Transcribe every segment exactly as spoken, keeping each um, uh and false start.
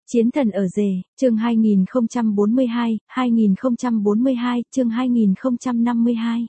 Chiến thần ở rể, chương hai nghìn không trăm bốn mươi hai, hai nghìn không trăm bốn mươi hai, chương hai nghìn không trăm năm mươi hai.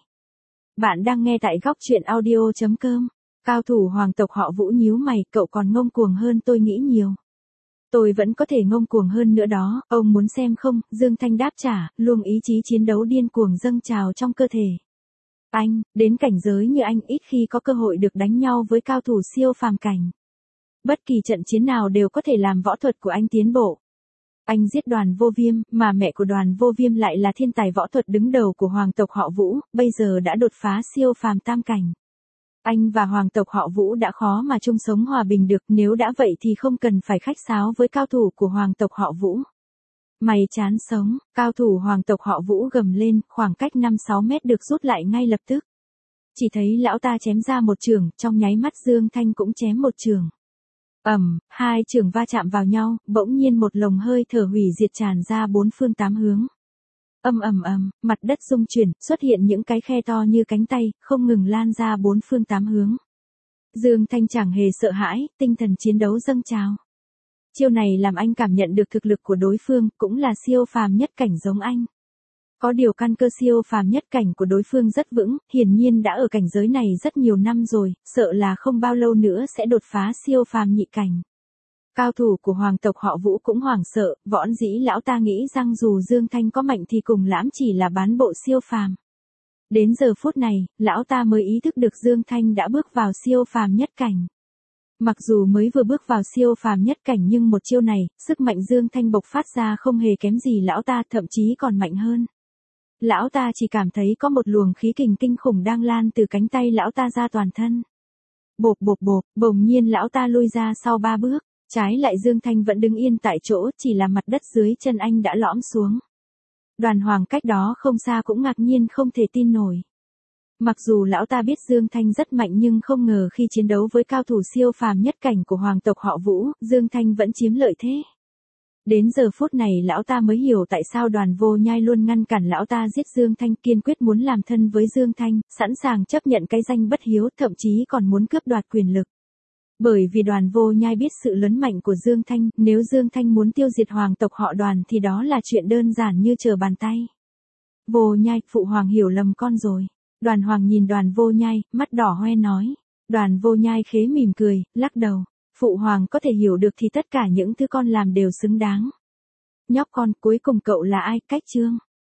Bạn đang nghe tại góc truyện audio chấm com. Cao thủ hoàng tộc họ Vũ nhíu mày, cậu còn ngông cuồng hơn tôi nghĩ nhiều. Tôi vẫn có thể ngông cuồng hơn nữa đó, ông muốn xem không? Dương Thanh đáp trả, luồng ý chí chiến đấu điên cuồng dâng trào trong cơ thể. Anh, đến cảnh giới như anh ít khi có cơ hội được đánh nhau với cao thủ siêu phàm cảnh. Bất kỳ trận chiến nào đều có thể làm võ thuật của anh tiến bộ. Anh giết Đoàn Vô Viêm, mà mẹ của Đoàn Vô Viêm lại là thiên tài võ thuật đứng đầu của hoàng tộc họ Vũ, bây giờ đã đột phá siêu phàm tam cảnh. Anh và hoàng tộc họ Vũ đã khó mà chung sống hòa bình được, nếu đã vậy thì không cần phải khách sáo với cao thủ của hoàng tộc họ Vũ. Mày chán sống, cao thủ hoàng tộc họ Vũ gầm lên, khoảng cách năm sáu mét được rút lại ngay lập tức. Chỉ thấy lão ta chém ra một chưởng, trong nháy mắt Dương Thanh cũng chém một chưởng. Ầm, hai chưởng va chạm vào nhau, bỗng nhiên một lồng hơi thở hủy diệt tràn ra bốn phương tám hướng. Ầm ầm ầm, mặt đất rung chuyển, xuất hiện những cái khe to như cánh tay, không ngừng lan ra bốn phương tám hướng. Dương Thanh chẳng hề sợ hãi, tinh thần chiến đấu dâng trào. Chiêu này làm anh cảm nhận được thực lực của đối phương, cũng là siêu phàm nhất cảnh giống anh. Có điều căn cơ siêu phàm nhất cảnh của đối phương rất vững, hiển nhiên đã ở cảnh giới này rất nhiều năm rồi, sợ là không bao lâu nữa sẽ đột phá siêu phàm nhị cảnh. Cao thủ của hoàng tộc họ Vũ cũng hoảng sợ, võ dĩ lão ta nghĩ rằng dù Dương Thanh có mạnh thì cùng lãm chỉ là bán bộ siêu phàm. Đến giờ phút này, lão ta mới ý thức được Dương Thanh đã bước vào siêu phàm nhất cảnh. Mặc dù mới vừa bước vào siêu phàm nhất cảnh nhưng một chiêu này, sức mạnh Dương Thanh bộc phát ra không hề kém gì lão ta, thậm chí còn mạnh hơn. Lão ta chỉ cảm thấy có một luồng khí kình kinh khủng đang lan từ cánh tay lão ta ra toàn thân. Bộp bộp bộp, bỗng nhiên lão ta lui ra sau ba bước, trái lại Dương Thanh vẫn đứng yên tại chỗ, chỉ là mặt đất dưới chân anh đã lõm xuống. Đoàn Hoàng cách đó không xa cũng ngạc nhiên không thể tin nổi. Mặc dù lão ta biết Dương Thanh rất mạnh nhưng không ngờ khi chiến đấu với cao thủ siêu phàm nhất cảnh của hoàng tộc họ Vũ, Dương Thanh vẫn chiếm lợi thế. Đến giờ phút này lão ta mới hiểu tại sao Đoàn Vô Nhai luôn ngăn cản lão ta giết Dương Thanh, kiên quyết muốn làm thân với Dương Thanh, sẵn sàng chấp nhận cái danh bất hiếu, thậm chí còn muốn cướp đoạt quyền lực. Bởi vì Đoàn Vô Nhai biết sự lớn mạnh của Dương Thanh, nếu Dương Thanh muốn tiêu diệt hoàng tộc họ Đoàn thì đó là chuyện đơn giản như trở bàn tay. Vô Nhai, phụ hoàng hiểu lầm con rồi. Đoàn Hoàng nhìn Đoàn Vô Nhai, mắt đỏ hoe nói. Đoàn Vô Nhai khế mỉm cười, lắc đầu. Phụ hoàng có thể hiểu được thì tất cả những thứ con làm đều xứng đáng. Nhóc con, cuối cùng cậu là ai? Cách chương.